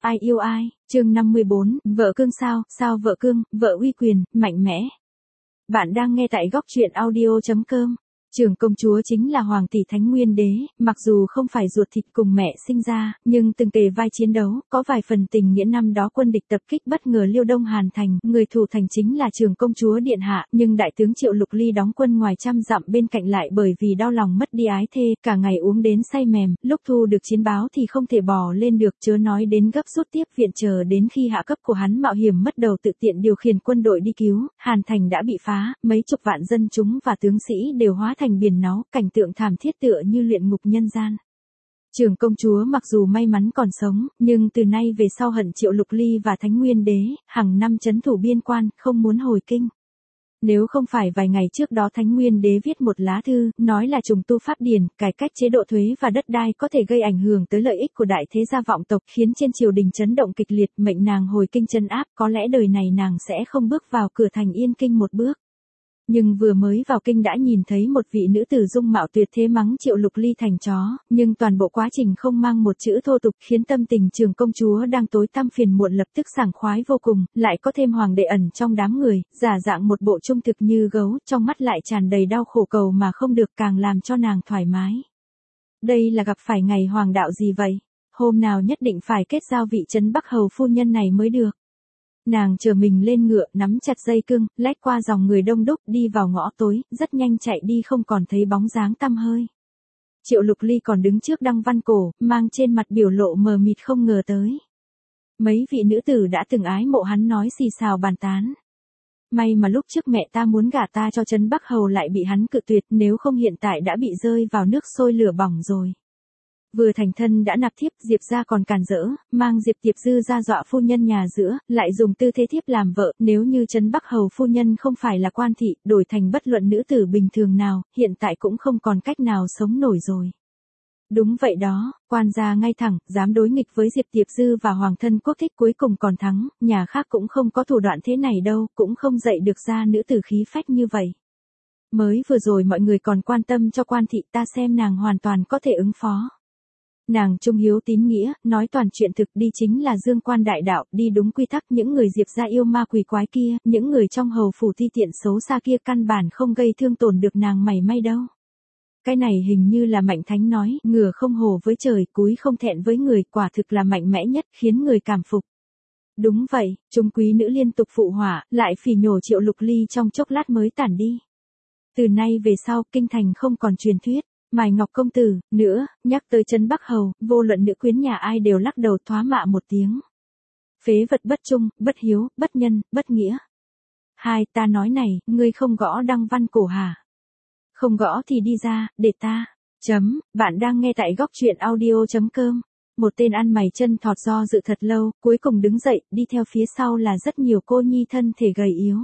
Ai yêu ai, chương 54, vợ cương sao vợ cương, vợ uy quyền, mạnh mẽ. Bạn đang nghe tại góc truyện audio.com. Trưởng công chúa chính là Hoàng tỷ Thánh Nguyên Đế, mặc dù không phải ruột thịt cùng mẹ sinh ra, nhưng từng kề vai chiến đấu, có vài phần tình nghĩa. Năm đó quân địch tập kích bất ngờ Liêu Đông Hàn Thành, người thủ thành chính là trưởng công chúa điện hạ, nhưng đại tướng Triệu Lục Ly đóng quân ngoài trăm dặm bên cạnh lại bởi vì đau lòng mất đi ái thê, cả ngày uống đến say mềm, lúc thu được chiến báo thì không thể bò lên được, chớ nói đến gấp rút tiếp viện, chờ đến khi hạ cấp của hắn mạo hiểm mất đầu tự tiện điều khiển quân đội đi cứu, Hàn Thành đã bị phá, mấy chục vạn dân chúng và tướng sĩ đều hóa thành biển náu, cảnh tượng thảm thiết tựa như luyện ngục nhân gian. Trưởng công chúa mặc dù may mắn còn sống, nhưng từ nay về sau hận Triệu Lục Ly và Thánh Nguyên Đế, hàng năm trấn thủ biên quan, không muốn hồi kinh. Nếu không phải vài ngày trước đó Thánh Nguyên Đế viết một lá thư, nói là trùng tu pháp điển, cải cách chế độ thuế và đất đai có thể gây ảnh hưởng tới lợi ích của đại thế gia vọng tộc, khiến trên triều đình chấn động kịch liệt, mệnh nàng hồi kinh trấn áp, có lẽ đời này nàng sẽ không bước vào cửa thành Yên Kinh một bước. Nhưng vừa mới vào kinh đã nhìn thấy một vị nữ tử dung mạo tuyệt thế mắng Triệu Lục Ly thành chó, nhưng toàn bộ quá trình không mang một chữ thô tục, khiến tâm tình trưởng công chúa đang tối tăm phiền muộn lập tức sảng khoái vô cùng, lại có thêm hoàng đệ ẩn trong đám người, giả dạng một bộ trung thực như gấu, trong mắt lại tràn đầy đau khổ cầu mà không được, càng làm cho nàng thoải mái. Đây là gặp phải ngày hoàng đạo gì vậy? Hôm nào nhất định phải kết giao vị trấn Bắc hầu phu nhân này mới được. Nàng chờ mình lên ngựa, nắm chặt dây cương, lách qua dòng người đông đúc, đi vào ngõ tối, rất nhanh chạy đi không còn thấy bóng dáng tăm hơi. Triệu Lục Ly còn đứng trước Đăng Văn Cổ, mang trên mặt biểu lộ mờ mịt không ngờ tới. Mấy vị nữ tử đã từng ái mộ hắn nói xì xào bàn tán. May mà lúc trước mẹ ta muốn gả ta cho trấn Bắc hầu lại bị hắn cự tuyệt, nếu không hiện tại đã bị rơi vào nước sôi lửa bỏng rồi. Vừa thành thân đã nạp thiếp, Diệp gia còn càn rỡ, mang Diệp Tiệp Dư ra dọa phu nhân nhà giữa, lại dùng tư thế thiếp làm vợ, nếu như trấn Bắc hầu phu nhân không phải là quan thị, đổi thành bất luận nữ tử bình thường nào, hiện tại cũng không còn cách nào sống nổi rồi. Đúng vậy đó, quan gia ngay thẳng, dám đối nghịch với Diệp Tiệp Dư và hoàng thân quốc thích, cuối cùng còn thắng, nhà khác cũng không có thủ đoạn thế này đâu, cũng không dạy được ra nữ tử khí phách như vậy. Mới vừa rồi mọi người còn quan tâm cho quan thị, ta xem nàng hoàn toàn có thể ứng phó. Nàng trung hiếu tín nghĩa, nói toàn chuyện thực, đi chính là dương quan đại đạo, đi đúng quy tắc. Những người Diệp gia yêu ma quỷ quái kia, những người trong hầu phủ ti tiện xấu xa kia căn bản không gây thương tổn được nàng mảy may đâu. Cái này hình như là Mạnh Thánh nói, ngửa không hổ với trời, cúi không thẹn với người, quả thực là mạnh mẽ nhất, khiến người cảm phục. Đúng vậy, trung quý nữ liên tục phụ họa, lại phỉ nhổ Triệu Lục Ly trong chốc lát mới tản đi. Từ nay về sau, kinh thành không còn truyền thuyết Mài Ngọc công tử nữa, nhắc tới trấn Bắc hầu, vô luận nữ quyến nhà ai đều lắc đầu thoá mạ một tiếng. Phế vật bất trung, bất hiếu, bất nhân, bất nghĩa. Hai, ta nói này, ngươi không gõ Đăng Văn Cổ hả? Không gõ thì đi ra, để ta. Bạn đang nghe tại góc truyện audio.com. Một tên ăn mày chân thọt do dự thật lâu, cuối cùng đứng dậy, đi theo phía sau là rất nhiều cô nhi thân thể gầy yếu.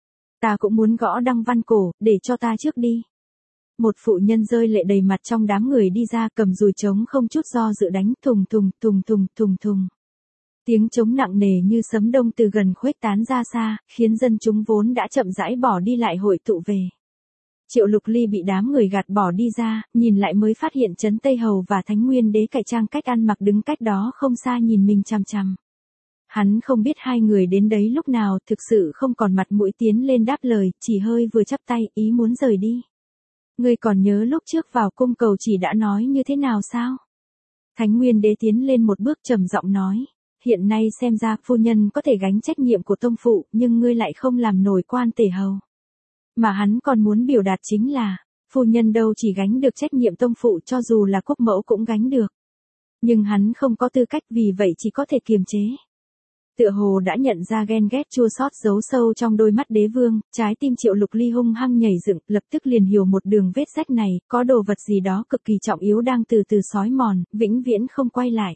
Ta cũng muốn gõ Đăng Văn Cổ, để cho ta trước đi. Một phụ nhân rơi lệ đầy mặt trong đám người đi ra, cầm dùi trống không chút do dự đánh, thùng thùng, thùng thùng, thùng thùng. Tiếng trống nặng nề như sấm đông từ gần khuếch tán ra xa, khiến dân chúng vốn đã chậm rãi bỏ đi lại hội tụ về. Triệu Lục Ly bị đám người gạt bỏ đi ra, nhìn lại mới phát hiện trấn Tây Hầu và Thánh Nguyên Đế cải trang cách ăn mặc đứng cách đó không xa nhìn mình chằm chằm. Hắn không biết hai người đến đấy lúc nào, thực sự không còn mặt mũi tiến lên đáp lời, chỉ hơi vừa chắp tay, ý muốn rời đi. Ngươi còn nhớ lúc trước vào cung cầu chỉ đã nói như thế nào sao? Thánh Nguyên Đế tiến lên một bước trầm giọng nói. Hiện nay xem ra phu nhân có thể gánh trách nhiệm của tông phụ, nhưng ngươi lại không làm nổi quan tể hầu. Mà hắn còn muốn biểu đạt chính là, phu nhân đâu chỉ gánh được trách nhiệm tông phụ, cho dù là quốc mẫu cũng gánh được. Nhưng hắn không có tư cách, vì vậy chỉ có thể kiềm chế. Tựa hồ đã nhận ra ghen ghét chua xót giấu sâu trong đôi mắt đế vương, trái tim Triệu Lục Ly hung hăng nhảy dựng, lập tức liền hiểu một đường vết rách này, có đồ vật gì đó cực kỳ trọng yếu đang từ từ xói mòn, vĩnh viễn không quay lại.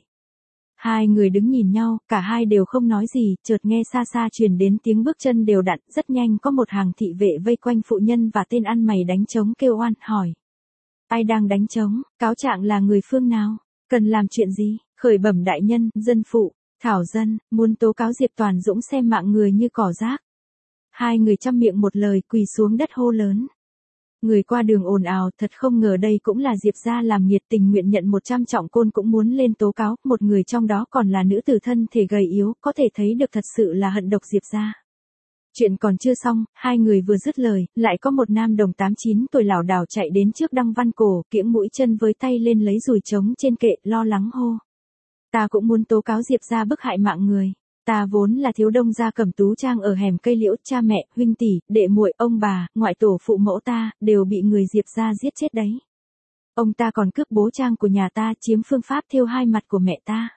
Hai người đứng nhìn nhau, cả hai đều không nói gì, chợt nghe xa xa truyền đến tiếng bước chân đều đặn, rất nhanh có một hàng thị vệ vây quanh phụ nhân và tên ăn mày đánh trống kêu oan, hỏi. Ai đang đánh trống, cáo trạng là người phương nào, cần làm chuyện gì, khởi bẩm đại nhân, dân phụ. Thảo dân, muốn tố cáo Diệp Toàn Dũng xem mạng người như cỏ rác. Hai người chăm miệng một lời, quỳ xuống đất hô lớn. Người qua đường ồn ào, thật không ngờ đây cũng là Diệp gia làm nghiệt, tình nguyện nhận 100 trọng côn cũng muốn lên tố cáo, một người trong đó còn là nữ tử thân thể gầy yếu, có thể thấy được thật sự là hận độc Diệp gia. Chuyện còn chưa xong, hai người vừa dứt lời, lại có một nam đồng 8-9 tuổi lảo đảo chạy đến trước Đăng Văn Cổ, kiễng mũi chân với tay lên lấy dùi trống trên kệ, lo lắng hô. Ta cũng muốn tố cáo Diệp gia bức hại mạng người. Ta vốn là thiếu đông gia Cẩm Tú Trang ở hẻm cây liễu, cha mẹ, huynh tỷ, đệ muội, ông bà, ngoại tổ phụ mẫu ta, đều bị người Diệp gia giết chết đấy. Ông ta còn cướp bố trang của nhà ta, chiếm phương pháp thêu hai mặt của mẹ ta.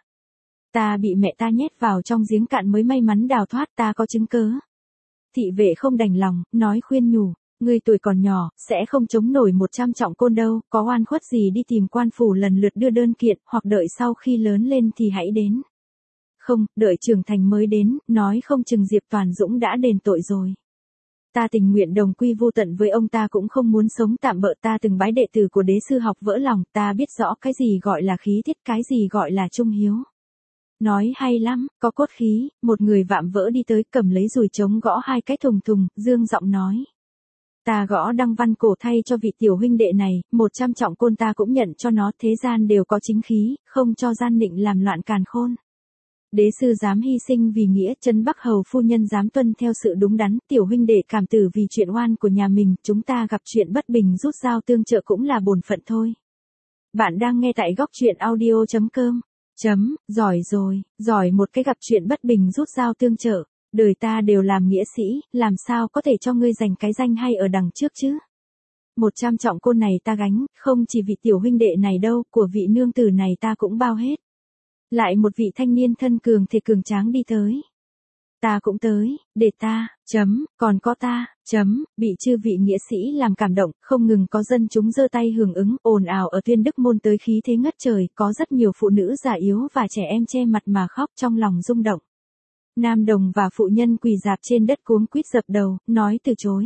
Ta bị mẹ ta nhét vào trong giếng cạn mới may mắn đào thoát, ta có chứng cớ. Thị vệ không đành lòng, nói khuyên nhủ, ngươi tuổi còn nhỏ, sẽ không chống nổi 100 trọng côn đâu, có oan khuất gì đi tìm quan phủ lần lượt đưa đơn kiện, hoặc đợi sau khi lớn lên thì hãy đến. Không, đợi trưởng thành mới đến, nói không chừng Diệp Toàn Dũng đã đền tội rồi. Ta tình nguyện đồng quy vô tận với ông, ta cũng không muốn sống tạm bợ, ta từng bái đệ tử của đế sư học vỡ lòng, ta biết rõ cái gì gọi là khí tiết, cái gì gọi là trung hiếu. Nói hay lắm, có cốt khí, một người vạm vỡ đi tới cầm lấy dùi trống gõ hai cái thùng thùng, dương giọng nói. Ta gõ Đăng Văn Cổ thay cho vị tiểu huynh đệ này, 100 trọng côn ta cũng nhận cho nó, thế gian đều có chính khí, không cho gian nịnh làm loạn càn khôn. Đế sư dám hy sinh vì nghĩa, Trấn Bắc hầu phu nhân dám tuân theo sự đúng đắn, tiểu huynh đệ cảm tử vì chuyện oan của nhà mình, chúng ta gặp chuyện bất bình rút dao tương trợ cũng là bổn phận thôi. Bạn đang nghe tại góc truyện audio.com. Giỏi rồi, giỏi một cái, gặp chuyện bất bình rút dao tương trợ. Đời ta đều làm nghĩa sĩ, làm sao có thể cho ngươi giành cái danh hay ở đằng trước chứ? 100 trọng côn này ta gánh, không chỉ vị tiểu huynh đệ này đâu, của vị nương tử này ta cũng bao hết. Lại một vị thanh niên thân cường thể cường tráng đi tới. Ta cũng tới, để ta, còn có ta, bị chư vị nghĩa sĩ làm cảm động, không ngừng có dân chúng giơ tay hưởng ứng, ồn ào ở Tuyên Đức Môn tới khí thế ngất trời, có rất nhiều phụ nữ già yếu và trẻ em che mặt mà khóc trong lòng rung động. Nam đồng và phụ nhân quỳ rạp trên đất cuống quýt dập đầu, nói từ chối.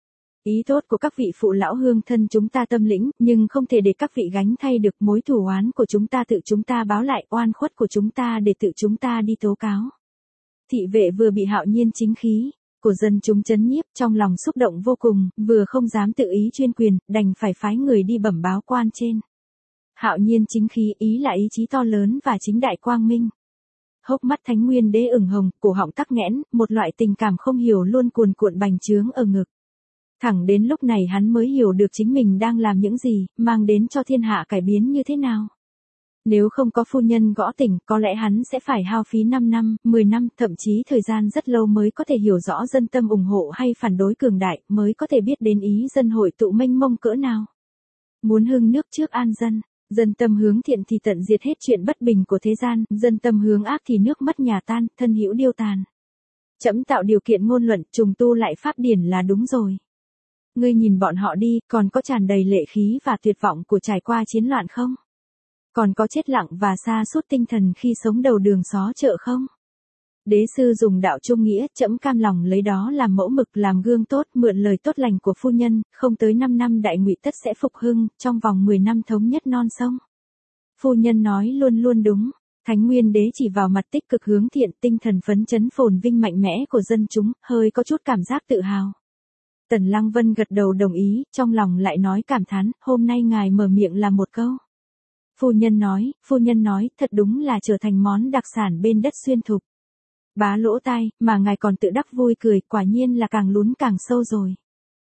Ý tốt của các vị phụ lão hương thân chúng ta tâm lĩnh, nhưng không thể để các vị gánh thay được mối thù oán của chúng ta, tự chúng ta báo lại oan khuất của chúng ta để tự chúng ta đi tố cáo. Thị vệ vừa bị hạo nhiên chính khí của dân chúng chấn nhiếp, trong lòng xúc động vô cùng, vừa không dám tự ý chuyên quyền, đành phải phái người đi bẩm báo quan trên. Hạo nhiên chính khí ý là ý chí to lớn và chính đại quang minh. Hốc mắt Thánh Nguyên Đế ửng hồng, cổ họng tắc nghẽn, một loại tình cảm không hiểu luôn cuồn cuộn bành trướng ở ngực. Thẳng đến lúc này hắn mới hiểu được chính mình đang làm những gì, mang đến cho thiên hạ cải biến như thế nào. Nếu không có phu nhân gõ tỉnh, có lẽ hắn sẽ phải hao phí 5 năm, 10 năm, thậm chí thời gian rất lâu mới có thể hiểu rõ dân tâm ủng hộ hay phản đối cường đại, mới có thể biết đến ý dân hội tụ mênh mông cỡ nào. Muốn hưng nước trước an dân, dân tâm hướng thiện thì tận diệt hết chuyện bất bình của thế gian, dân tâm hướng ác thì nước mất nhà tan, thân hữu điêu tàn. Trẫm tạo điều kiện ngôn luận, trùng tu lại pháp điển là đúng rồi. Ngươi nhìn bọn họ đi, còn có tràn đầy lệ khí và tuyệt vọng của trải qua chiến loạn không? Còn có chết lặng và sa sút tinh thần khi sống đầu đường xó chợ không? Đế sư dùng đạo trung nghĩa, trẫm cam lòng lấy đó làm mẫu mực, làm gương tốt, mượn lời tốt lành của phu nhân, không tới 5 năm đại ngụy tất sẽ phục hưng, trong vòng 10 năm thống nhất non sông. Phu nhân nói luôn luôn đúng. Thánh Nguyên Đế chỉ vào mặt tích cực hướng thiện, tinh thần phấn chấn phồn vinh mạnh mẽ của dân chúng, hơi có chút cảm giác tự hào. Tần Lăng Vân gật đầu đồng ý, trong lòng lại nói cảm thán, hôm nay ngài mở miệng là một câu. Phu nhân nói, thật đúng là trở thành món đặc sản bên đất Xuyên Thục. Bá lỗ tai, mà ngài còn tự đắc vui cười, quả nhiên là càng lún càng sâu rồi.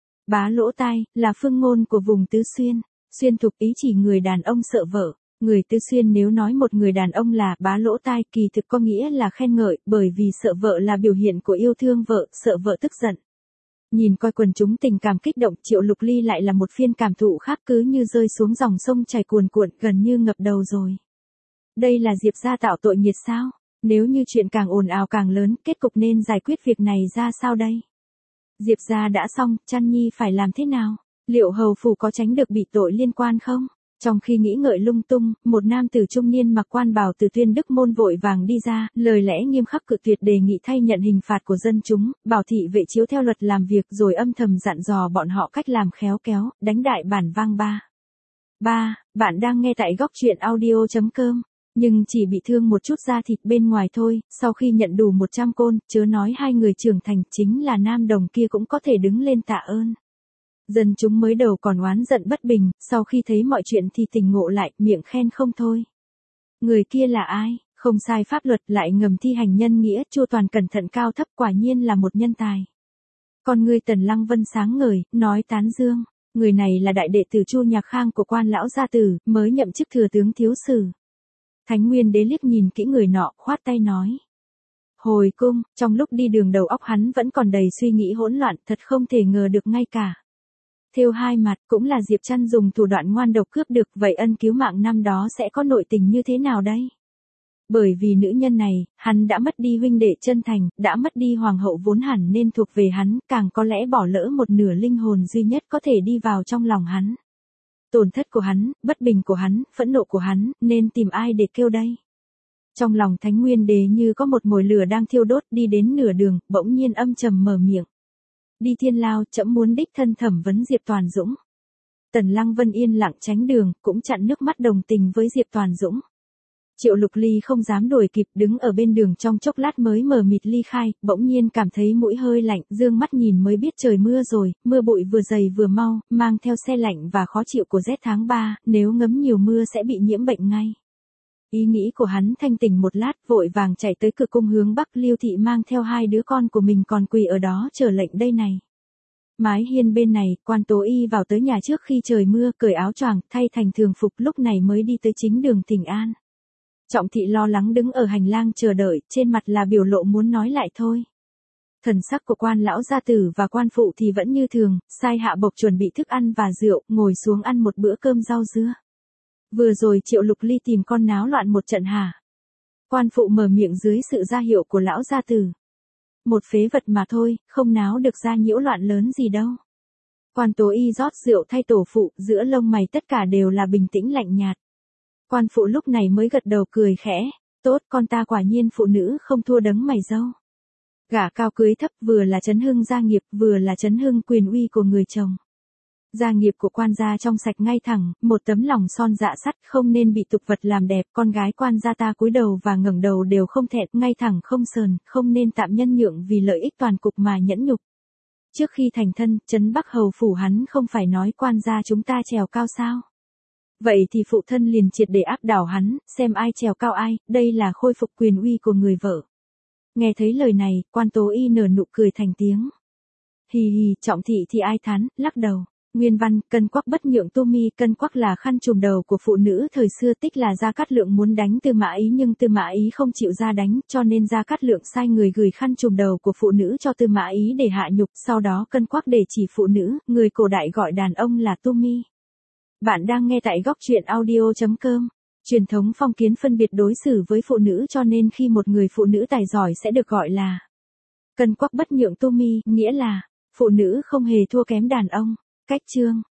Bá lỗ tai, là phương ngôn của vùng Tứ Xuyên. Xuyên Thục ý chỉ người đàn ông sợ vợ. Người Tứ Xuyên nếu nói một người đàn ông là bá lỗ tai, kỳ thực có nghĩa là khen ngợi, bởi vì sợ vợ là biểu hiện của yêu thương vợ, sợ vợ tức giận. Nhìn coi quần chúng tình cảm kích động, Triệu Lục Ly lại là một phiên cảm thụ khác, cứ như rơi xuống dòng sông chảy cuồn cuộn, gần như ngập đầu rồi. Đây là Diệp gia tạo tội nghiệt sao? Nếu như chuyện càng ồn ào càng lớn, kết cục nên giải quyết việc này ra sao đây? Diệp gia đã xong, Trăn Nhi phải làm thế nào? Liệu hầu phủ có tránh được bị tội liên quan không? Trong khi nghĩ ngợi lung tung, một nam tử trung niên mặc quan bào từ Tuyên Đức Môn vội vàng đi ra, lời lẽ nghiêm khắc cự tuyệt đề nghị thay nhận hình phạt của dân chúng, bảo thị vệ chiếu theo luật làm việc, rồi âm thầm dặn dò bọn họ cách làm khéo kéo, đánh đại bản vang ba. Bạn đang nghe tại góc truyện audio.com. Nhưng chỉ bị thương một chút da thịt bên ngoài thôi, sau khi nhận đủ 100 côn, chớ nói hai người trưởng thành, chính là nam đồng kia cũng có thể đứng lên tạ ơn. Dân chúng mới đầu còn oán giận bất bình, sau khi thấy mọi chuyện thì tỉnh ngộ lại, miệng khen không thôi. Người kia là ai? Không sai pháp luật lại ngầm thi hành nhân nghĩa, chu toàn cẩn thận cao thấp, quả nhiên là một nhân tài. Con ngươi Tần Lăng Vân sáng ngời, nói tán dương. Người này là đại đệ tử Chu Nhạc Khang của quan lão gia tử, mới nhậm chức thừa tướng thiếu sử. Thánh Nguyên Đế liếc nhìn kỹ người nọ, khoát tay nói. Hồi cung, trong lúc đi đường đầu óc hắn vẫn còn đầy suy nghĩ hỗn loạn, thật không thể ngờ được ngay cả. Thêu hai mặt, cũng là Diệp Trăn dùng thủ đoạn ngoan độc cướp được, vậy ân cứu mạng năm đó sẽ có nội tình như thế nào đây? Bởi vì nữ nhân này, hắn đã mất đi huynh đệ chân thành, đã mất đi hoàng hậu vốn hẳn nên thuộc về hắn, càng có lẽ bỏ lỡ một nửa linh hồn duy nhất có thể đi vào trong lòng hắn. Tổn thất của hắn, bất bình của hắn, phẫn nộ của hắn, nên tìm ai để kêu đây? Trong lòng Thánh Nguyên Đế như có một mồi lửa đang thiêu đốt, đi đến nửa đường, bỗng nhiên âm trầm mở miệng. Đi Thiên Lao, trẫm muốn đích thân thẩm vấn Diệp Toàn Dũng. Tần Lăng Vân yên lặng tránh đường, cũng chặn nước mắt đồng tình với Diệp Toàn Dũng. Triệu Lục Ly không dám đuổi kịp, đứng ở bên đường trong chốc lát mới mờ mịt ly khai, bỗng nhiên cảm thấy mũi hơi lạnh, dương mắt nhìn mới biết trời mưa rồi, mưa bụi vừa dày vừa mau, mang theo se lạnh và khó chịu của rét tháng 3, nếu ngấm nhiều mưa sẽ bị nhiễm bệnh ngay. Ý nghĩ của hắn thanh tỉnh một lát, vội vàng chạy tới cửa cung hướng Bắc. Liêu thị mang theo hai đứa con của mình còn quỳ ở đó chờ lệnh đây này. Mái hiên bên này, Quan Tố Y vào tới nhà trước khi trời mưa, cởi áo choàng, thay thành thường phục, lúc này mới đi tới chính đường Thỉnh An. Trọng thị lo lắng đứng ở hành lang chờ đợi, trên mặt là biểu lộ muốn nói lại thôi. Thần sắc của quan lão gia tử và quan phụ thì vẫn như thường, sai hạ bộc chuẩn bị thức ăn và rượu, ngồi xuống ăn một bữa cơm rau dưa. Vừa rồi Triệu Lục Ly tìm con náo loạn một trận hả? Quan phụ mở miệng dưới sự ra hiệu của lão gia tử. Một phế vật mà thôi, không náo được ra nhiễu loạn lớn gì đâu. Quan Tố Y rót rượu thay tổ phụ, giữa lông mày tất cả đều là bình tĩnh lạnh nhạt. Quan phụ lúc này mới gật đầu cười khẽ, tốt, con ta quả nhiên phụ nữ không thua đấng mày râu. Gả cao cưới thấp vừa là chấn hưng gia nghiệp, vừa là chấn hưng quyền uy của người chồng. Gia nghiệp của quan gia trong sạch ngay thẳng, một tấm lòng son dạ sắt, không nên bị tục vật làm đẹp, con gái quan gia ta cúi đầu và ngẩng đầu đều không thẹn, ngay thẳng không sờn, không nên tạm nhân nhượng vì lợi ích toàn cục mà nhẫn nhục. Trước khi thành thân, trấn Bắc hầu phủ hắn không phải nói quan gia chúng ta trèo cao sao? Vậy thì phụ thân liền triệt để áp đảo hắn, xem ai trèo cao ai, đây là khôi phục quyền uy của người vợ. Nghe thấy lời này, Quan Tố Y nở nụ cười thành tiếng. Hì hì, Trọng thị thì ai thán, lắc đầu. Nguyên văn, cân quắc bất nhượng tu mi, cân quắc là khăn trùm đầu của phụ nữ thời xưa, tích là Gia Cát Lượng muốn đánh Tư Mã Ý nhưng Tư Mã Ý không chịu ra đánh, cho nên Gia Cát Lượng sai người gửi khăn trùm đầu của phụ nữ cho Tư Mã Ý để hạ nhục, sau đó cân quắc để chỉ phụ nữ, người cổ đại gọi đàn ông là tu mi. Bạn đang nghe tại góc truyện audio.com. Truyền thống phong kiến phân biệt đối xử với phụ nữ cho nên khi một người phụ nữ tài giỏi sẽ được gọi là cân quắc bất nhượng tu mi, nghĩa là phụ nữ không hề thua kém đàn ông. Cách chương